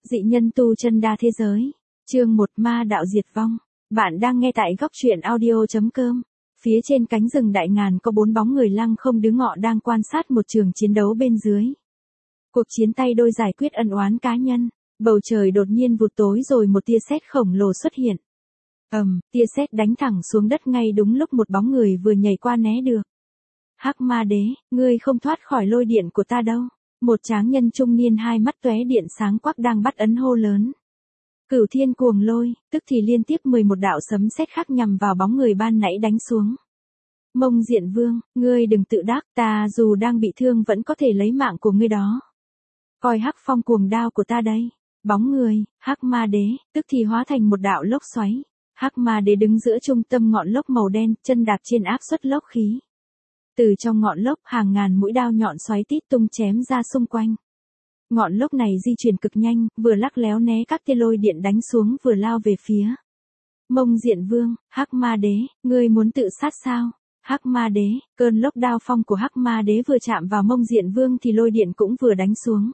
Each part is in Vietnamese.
Dị nhân tu chân đa thế giới. Chương 1 Ma đạo diệt vong. Bạn đang nghe tại góc truyện audio.com. Phía trên cánh rừng đại ngàn có 4 bóng người lăng không đứng ngọ đang quan sát một trường chiến đấu bên dưới. Cuộc chiến tay đôi giải quyết ân oán cá nhân. Bầu trời đột nhiên vụt tối rồi một tia sét khổng lồ xuất hiện. Tia sét đánh thẳng xuống đất ngay đúng lúc một bóng người vừa nhảy qua né được. Hắc Ma Đế, ngươi không thoát khỏi lôi điện của ta đâu. Một tráng nhân trung niên hai mắt tóe điện sáng quắc đang bắt ấn hô lớn. Cửu thiên cuồng lôi, tức thì liên tiếp 11 đạo sấm sét khác nhằm vào bóng người ban nãy đánh xuống. Mông Diện Vương, ngươi đừng tự đắc, ta dù đang bị thương vẫn có thể lấy mạng của ngươi đó. Coi hắc phong cuồng đao của ta đây. Bóng người, Hắc Ma Đế, tức thì hóa thành một đạo lốc xoáy. Hắc Ma Đế đứng giữa trung tâm ngọn lốc màu đen, chân đạp trên áp suất lốc khí. Từ trong ngọn lốc hàng ngàn mũi đao nhọn xoáy tít tung chém ra xung quanh. Ngọn lốc này di chuyển cực nhanh, vừa lắc léo né các tia lôi điện đánh xuống vừa lao về phía. Mông Diện Vương, Hắc Ma Đế, ngươi muốn tự sát sao? Hắc Ma Đế, cơn lốc đao phong của Hắc Ma Đế vừa chạm vào Mông Diện Vương thì lôi điện cũng vừa đánh xuống.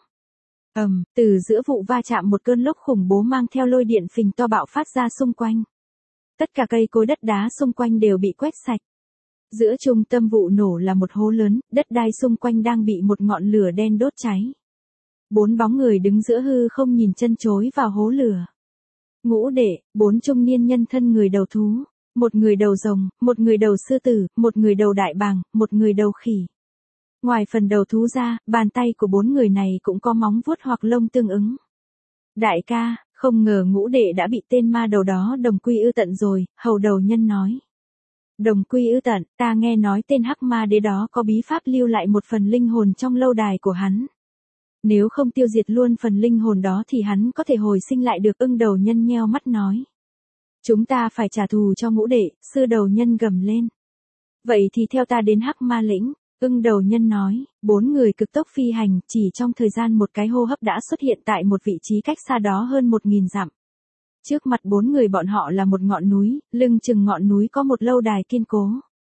Từ giữa vụ va chạm một cơn lốc khủng bố mang theo lôi điện phình to bạo phát ra xung quanh. Tất cả cây cối đất đá xung quanh đều bị quét sạch. Giữa trung tâm vụ nổ là một hố lớn, đất đai xung quanh đang bị một ngọn lửa đen đốt cháy. 4 bóng người đứng giữa hư không nhìn chân chối vào hố lửa. Ngũ đệ, 4 trung niên nhân thân người đầu thú, một người đầu rồng, một người đầu sư tử, một người đầu đại bàng, một người đầu khỉ. Ngoài phần đầu thú ra, bàn tay của 4 người này cũng có móng vuốt hoặc lông tương ứng. Đại ca, không ngờ ngũ đệ đã bị tên ma đầu đó đồng quy ư tận rồi, hầu đầu nhân nói. Đồng quy ư tận, ta nghe nói tên Hắc Ma Đế đó có bí pháp lưu lại một phần linh hồn trong lâu đài của hắn. Nếu không tiêu diệt luôn phần linh hồn đó thì hắn có thể hồi sinh lại được. Ưng đầu nhân nheo mắt nói. Chúng ta phải trả thù cho ngũ đệ, sư đầu nhân gầm lên. Vậy thì theo ta đến Hắc Ma lĩnh. Ưng đầu nhân nói, 4 người cực tốc phi hành, chỉ trong thời gian một cái hô hấp đã xuất hiện tại một vị trí cách xa đó hơn 1000 dặm. Trước mặt 4 người bọn họ là một ngọn núi, lưng chừng ngọn núi có một lâu đài kiên cố.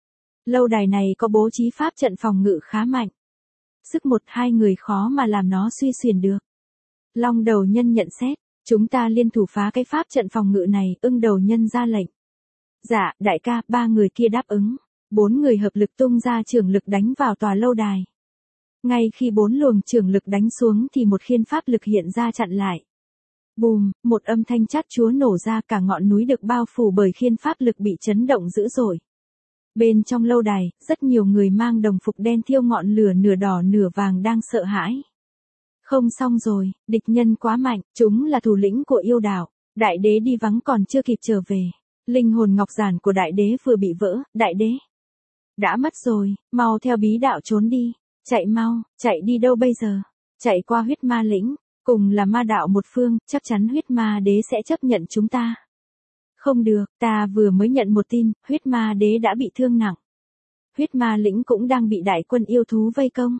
Lâu đài này có bố trí pháp trận phòng ngự khá mạnh. Sức 1-2 người khó mà làm nó suy xuyển được. Long đầu nhân nhận xét, chúng ta liên thủ phá cái pháp trận phòng ngự này. Ưng đầu nhân ra lệnh. Dạ, đại ca, 3 người kia đáp ứng. 4 người hợp lực tung ra chưởng lực đánh vào tòa lâu đài. Ngay khi 4 luồng chưởng lực đánh xuống thì một khiên pháp lực hiện ra chặn lại. Bùm, một âm thanh chát chúa nổ ra, cả ngọn núi được bao phủ bởi khiên pháp lực bị chấn động dữ dội. Bên trong lâu đài, rất nhiều người mang đồng phục đen thiêu ngọn lửa nửa đỏ nửa vàng đang sợ hãi. Không xong rồi, địch nhân quá mạnh, chúng là thủ lĩnh của yêu đạo. Đại đế đi vắng còn chưa kịp trở về. Linh hồn ngọc giản của đại đế vừa bị vỡ, đại đế đã mất rồi, mau theo bí đạo trốn đi. Chạy mau, chạy đi đâu bây giờ? Chạy qua huyết ma lĩnh. Cùng là ma đạo một phương, chắc chắn huyết ma đế sẽ chấp nhận chúng ta. Không được, ta vừa mới nhận một tin, huyết ma đế đã bị thương nặng. Huyết ma lĩnh cũng đang bị đại quân yêu thú vây công.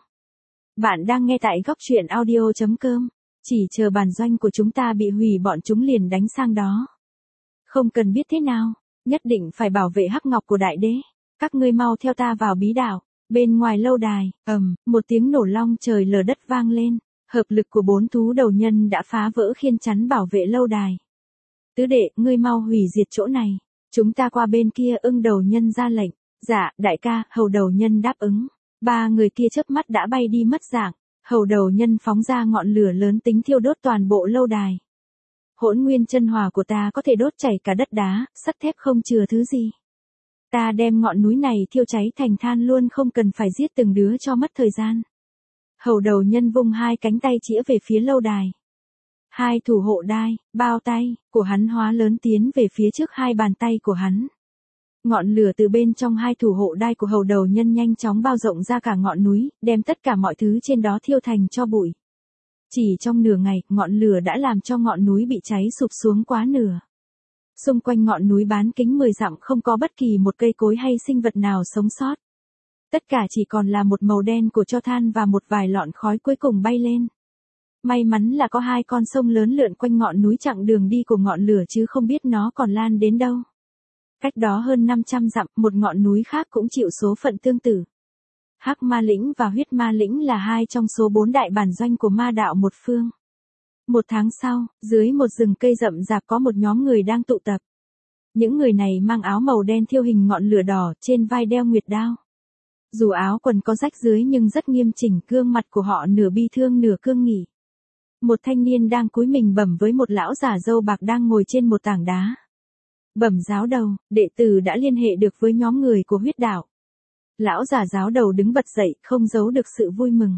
Bạn đang nghe tại góc truyện audio.com. Chỉ chờ bản doanh của chúng ta bị hủy bọn chúng liền đánh sang đó. Không cần biết thế nào, nhất định phải bảo vệ hắc ngọc của đại đế. Các ngươi mau theo ta vào bí đạo. Bên ngoài lâu đài, một tiếng nổ long trời lở đất vang lên. Hợp lực của 4 thú đầu nhân đã phá vỡ khiên chắn bảo vệ lâu đài. Tứ đệ, ngươi mau hủy diệt chỗ này. Chúng ta qua bên kia. Ưng đầu nhân ra lệnh. Dạ, đại ca, hầu đầu nhân đáp ứng. 3 người kia chớp mắt đã bay đi mất dạng. Hầu đầu nhân phóng ra ngọn lửa lớn tính thiêu đốt toàn bộ lâu đài. Hỗn nguyên chân hỏa của ta có thể đốt chảy cả đất đá, sắt thép không chừa thứ gì. Ta đem ngọn núi này thiêu cháy thành than luôn, không cần phải giết từng đứa cho mất thời gian. Hầu đầu nhân vung 2 cánh tay chĩa về phía lâu đài. 2 thủ hộ đai, bao tay, của hắn hóa lớn tiến về phía trước 2 bàn tay của hắn. Ngọn lửa từ bên trong 2 thủ hộ đai của hầu đầu nhân nhanh chóng bao rộng ra cả ngọn núi, đem tất cả mọi thứ trên đó thiêu thành tro bụi. Chỉ trong nửa ngày, ngọn lửa đã làm cho ngọn núi bị cháy sụp xuống quá nửa. Xung quanh ngọn núi bán kính 10 dặm không có bất kỳ một cây cối hay sinh vật nào sống sót. Tất cả chỉ còn là một màu đen của tro than và một vài lọn khói cuối cùng bay lên. May mắn là có 2 con sông lớn lượn quanh ngọn núi chặn đường đi của ngọn lửa chứ không biết nó còn lan đến đâu. Cách đó hơn 500 dặm, một ngọn núi khác cũng chịu số phận tương tự. Hắc Ma lĩnh và huyết ma lĩnh là 2 trong số 4 đại bản doanh của ma đạo một phương. Một tháng sau, dưới một rừng cây rậm rạp có một nhóm người đang tụ tập. Những người này mang áo màu đen thêu hình ngọn lửa đỏ, trên vai đeo nguyệt đao. Dù áo quần có rách dưới nhưng rất nghiêm chỉnh, gương mặt của họ nửa bi thương nửa cương nghị. Một thanh niên đang cúi mình bẩm với một lão giả râu bạc đang ngồi trên một tảng đá. Bẩm giáo đầu, đệ tử đã liên hệ được với nhóm người của huyết đạo. Lão giả giáo đầu đứng bật dậy, không giấu được sự vui mừng.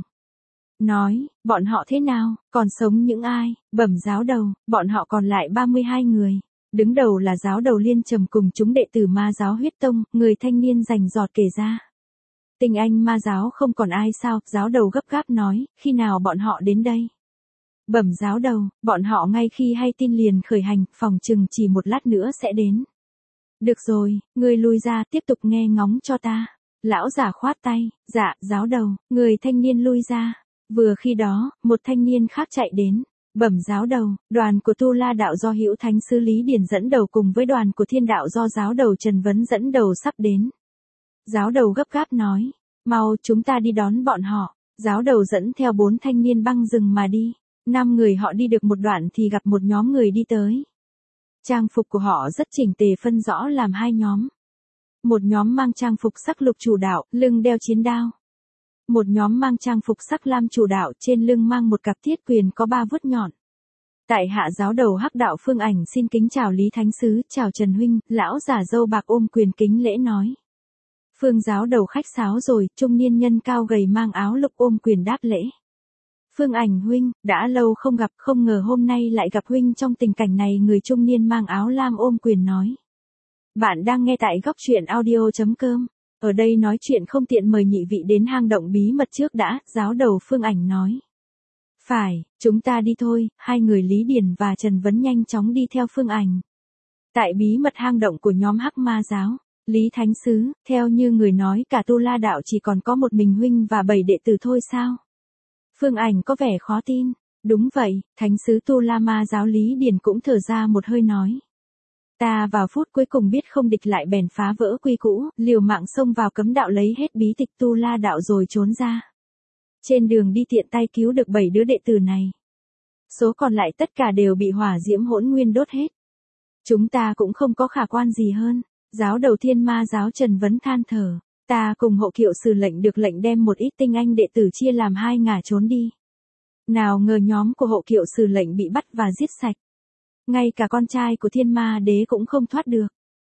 Nói, bọn họ thế nào, còn sống những ai? Bẩm giáo đầu, bọn họ còn lại 32 người. Đứng đầu là giáo đầu Liên Trầm cùng chúng đệ tử ma giáo huyết tông, người thanh niên rành rọt kể ra. Tinh anh ma giáo không còn ai sao? Giáo đầu gấp gáp nói, khi nào bọn họ đến đây? Bẩm giáo đầu, bọn họ ngay khi hay tin liền khởi hành, phòng chừng chỉ một lát nữa sẽ đến. Được rồi, ngươi lui ra, tiếp tục nghe ngóng cho ta. Lão giả khoát tay, dạ, giáo đầu, người thanh niên lui ra. Vừa khi đó, một thanh niên khác chạy đến. Bẩm giáo đầu, đoàn của Tu La đạo do Hữu Thánh Sư Lý Điển dẫn đầu cùng với đoàn của Thiên đạo do giáo đầu Trần Vấn dẫn đầu sắp đến. Giáo đầu gấp gáp nói, mau chúng ta đi đón bọn họ. Giáo đầu dẫn theo 4 thanh niên băng rừng mà đi. 5 người họ đi được một đoạn thì gặp một nhóm người đi tới. Trang phục của họ rất chỉnh tề, phân rõ làm 2 nhóm. Một nhóm mang trang phục sắc lục chủ đạo, lưng đeo chiến đao. Một nhóm mang trang phục sắc lam chủ đạo, trên lưng mang một cặp thiết quyền có 3 vuốt nhọn. Tại hạ giáo đầu Hắc đạo Phương Ảnh xin kính chào Lý Thánh Sứ, chào Trần huynh. Lão giả râu bạc ôm quyền kính lễ nói. Phương giáo đầu khách sáo rồi, trung niên nhân cao gầy mang áo lục ôm quyền đáp lễ. Phương Ảnh huynh, đã lâu không gặp, không ngờ hôm nay lại gặp huynh trong tình cảnh này. Người trung niên mang áo lam ôm quyền nói. Bạn đang nghe tại góc truyện audio.com. Ở đây nói chuyện không tiện, mời nhị vị đến hang động bí mật trước đã, giáo đầu Phương Ảnh nói. Phải, chúng ta đi thôi. 2 người Lý Điển và Trần Vấn nhanh chóng đi theo Phương Ảnh. Tại bí mật hang động của nhóm Hắc ma giáo, Lý Thánh Sứ, theo như người nói cả Tu La đạo chỉ còn có một mình huynh và 7 đệ tử thôi sao? Phương Ảnh có vẻ khó tin. Đúng vậy, Thánh Sứ Tu La ma giáo Lý Điển cũng thở ra một hơi nói. Ta vào phút cuối cùng biết không địch lại bèn phá vỡ quy cũ, liều mạng xông vào cấm đạo lấy hết bí tịch Tu La đạo rồi trốn ra. Trên đường đi tiện tay cứu được 7 đứa đệ tử này. Số còn lại tất cả đều bị hỏa diễm hỗn nguyên đốt hết. Chúng ta cũng không có khả quan gì hơn. Giáo đầu Thiên ma giáo Trần Vấn than thở. Ta cùng hộ kiệu sử lệnh được lệnh đem một ít tinh anh đệ tử chia làm 2 ngả trốn đi. Nào ngờ nhóm của hộ kiệu sử lệnh bị bắt và giết sạch. Ngay cả con trai của Thiên ma đế cũng không thoát được.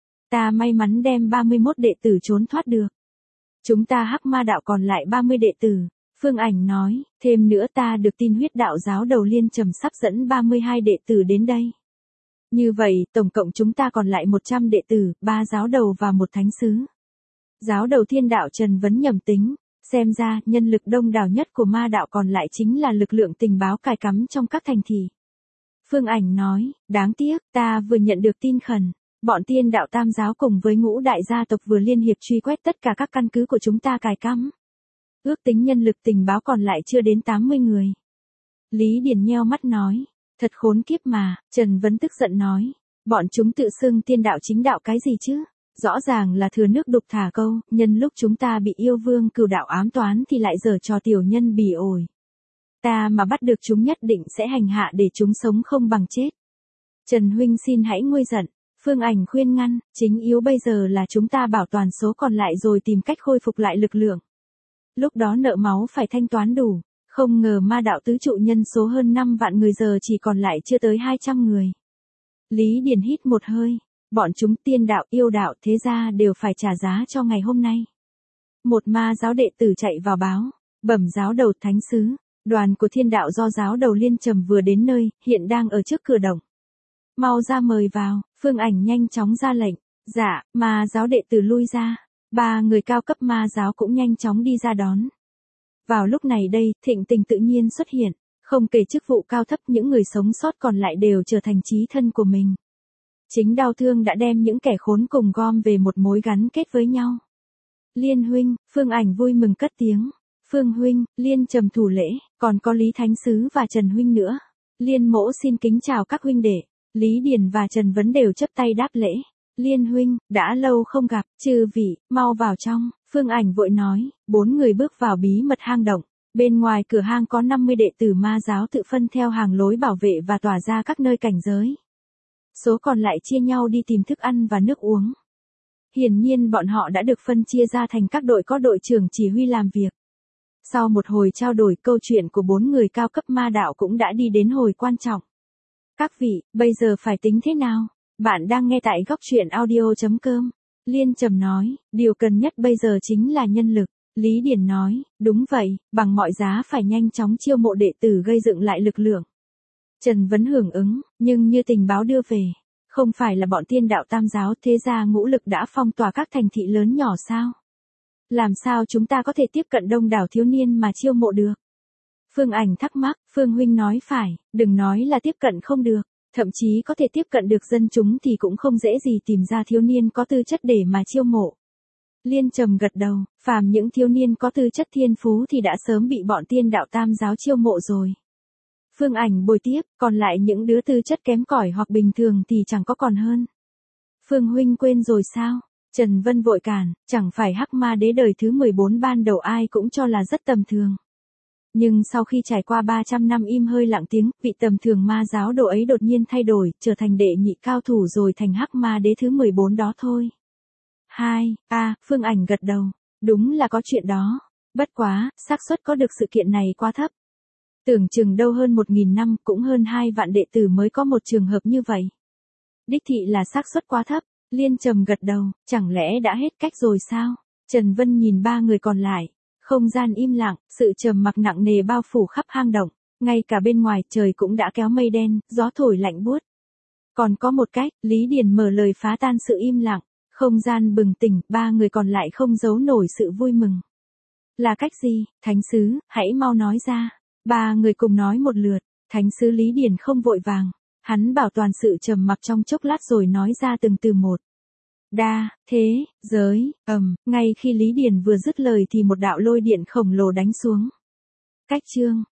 Ta may mắn đem 31 đệ tử trốn thoát được. Chúng ta Hắc ma đạo còn lại 30 đệ tử. Phương Ảnh nói, thêm nữa ta được tin huyết đạo giáo đầu Liên Trầm sắp dẫn 32 đệ tử đến đây. Như vậy, tổng cộng chúng ta còn lại 100 đệ tử, 3 giáo đầu và 1 thánh sứ. Giáo đầu Thiên đạo Trần Vấn nhẩm tính, xem ra nhân lực đông đảo nhất của ma đạo còn lại chính là lực lượng tình báo cài cắm trong các thành thị. Phương Ảnh nói, đáng tiếc, ta vừa nhận được tin khẩn. Bọn Tiên đạo Tam giáo cùng với Ngũ đại gia tộc vừa liên hiệp truy quét tất cả các căn cứ của chúng ta cài cắm. Ước tính nhân lực tình báo còn lại chưa đến 80 người. Lý Điển nheo mắt nói, thật khốn kiếp mà. Trần Vấn tức giận nói, bọn chúng tự xưng tiên đạo chính đạo cái gì chứ? Rõ ràng là thừa nước đục thả câu, nhân lúc chúng ta bị yêu vương cửu đạo ám toán thì lại giở trò tiểu nhân bỉ ổi. Ta mà bắt được chúng nhất định sẽ hành hạ để chúng sống không bằng chết. Trần huynh xin hãy nguôi giận. Phương Ảnh khuyên ngăn, chính yếu bây giờ là chúng ta bảo toàn số còn lại rồi tìm cách khôi phục lại lực lượng. Lúc đó nợ máu phải thanh toán đủ. Không ngờ ma đạo tứ trụ nhân số hơn 5 vạn người giờ chỉ còn lại chưa tới 200 người. Lý Điển hít một hơi. Bọn chúng tiên đạo, yêu đạo, thế gia đều phải trả giá cho ngày hôm nay. Một ma giáo đệ tử chạy vào báo. Bẩm giáo đầu Thánh Sứ. Đoàn của Thiên đạo do giáo đầu Liên Trầm vừa đến nơi, hiện đang ở trước cửa động. Mau ra mời vào. Phương Ảnh nhanh chóng ra lệnh. Dạ, ma giáo đệ tử lui ra. 3 người cao cấp ma giáo cũng nhanh chóng đi ra đón. Vào lúc này đây, thịnh tình tự nhiên xuất hiện. Không kể chức vụ cao thấp, những người sống sót còn lại đều trở thành chí thân của mình. Chính đau thương đã đem những kẻ khốn cùng gom về một mối gắn kết với nhau. Liên huynh, Phương Ảnh vui mừng cất tiếng. Phương huynh, Liên Trầm thủ lễ, còn có Lý Thánh Sứ và Trần huynh nữa. Liên mỗ xin kính chào các huynh đệ. Lý Điển và Trần Vấn đều chấp tay đáp lễ. Liên huynh, đã lâu không gặp, chư vị, mau vào trong. Phương Ảnh vội nói. 4 người bước vào bí mật hang động. Bên ngoài cửa hang có 50 đệ tử ma giáo tự phân theo hàng lối bảo vệ và tỏa ra các nơi cảnh giới. Số còn lại chia nhau đi tìm thức ăn và nước uống. Hiển nhiên bọn họ đã được phân chia ra thành các đội có đội trưởng chỉ huy làm việc. Sau một hồi trao đổi, câu chuyện của 4 người cao cấp ma đạo cũng đã đi đến hồi quan trọng. Các vị, bây giờ phải tính thế nào? Bạn đang nghe tại góc truyện audio.com. Liên Trầm nói, điều cần nhất bây giờ chính là nhân lực. Lý Điển nói, đúng vậy, bằng mọi giá phải nhanh chóng chiêu mộ đệ tử gây dựng lại lực lượng. Trần Vấn hưởng ứng, nhưng như tình báo đưa về, không phải là bọn Tiên Đạo Tam giáo thế gia ngũ lực đã phong tỏa các thành thị lớn nhỏ sao? Làm sao chúng ta có thể tiếp cận đông đảo thiếu niên mà chiêu mộ được? Phương Ảnh thắc mắc, Phương Huynh nói phải, đừng nói là tiếp cận không được, thậm chí có thể tiếp cận được dân chúng thì cũng không dễ gì tìm ra thiếu niên có tư chất để mà chiêu mộ. Liên Trầm gật đầu, phàm những thiếu niên có tư chất thiên phú thì đã sớm bị bọn Tiên Đạo Tam giáo chiêu mộ rồi. Phương Ảnh bồi tiếp, còn lại những đứa tư chất kém cỏi hoặc bình thường thì chẳng có còn hơn. Phương Huynh quên rồi sao? Trần Vân vội cản, chẳng phải Hắc Ma Đế đời thứ 14 ban đầu ai cũng cho là rất tầm thường. Nhưng sau khi trải qua 300 năm im hơi lặng tiếng, vị tầm thường ma giáo đồ ấy đột nhiên thay đổi, trở thành đệ nhị cao thủ rồi thành Hắc Ma Đế thứ 14 đó thôi. Phương Ảnh gật đầu, đúng là có chuyện đó. Bất quá, xác suất có được sự kiện này quá thấp. Tưởng chừng đâu hơn 1.000 năm, cũng hơn 2 vạn đệ tử mới có một trường hợp như vậy. Đích thị là xác suất quá thấp. Liên Trầm gật đầu, chẳng lẽ đã hết cách rồi sao? Trần Vân nhìn 3 người còn lại. Không gian im lặng, sự trầm mặc nặng nề bao phủ khắp hang động. Ngay cả bên ngoài trời cũng đã kéo mây đen, gió thổi lạnh buốt. Còn có một cách, Lý Điền mở lời phá tan sự im lặng. Không gian bừng tỉnh, 3 người còn lại không giấu nổi sự vui mừng. Là cách gì, Thánh Sứ, hãy mau nói ra. 3 người cùng nói một lượt. Thánh Sứ Lý Điền không vội vàng. Hắn bảo toàn sự trầm mặc trong chốc lát rồi nói ra từng từ một. Đa, thế, giới, ngay khi Lý Điền vừa dứt lời thì một đạo lôi điện khổng lồ đánh xuống. Cách chương,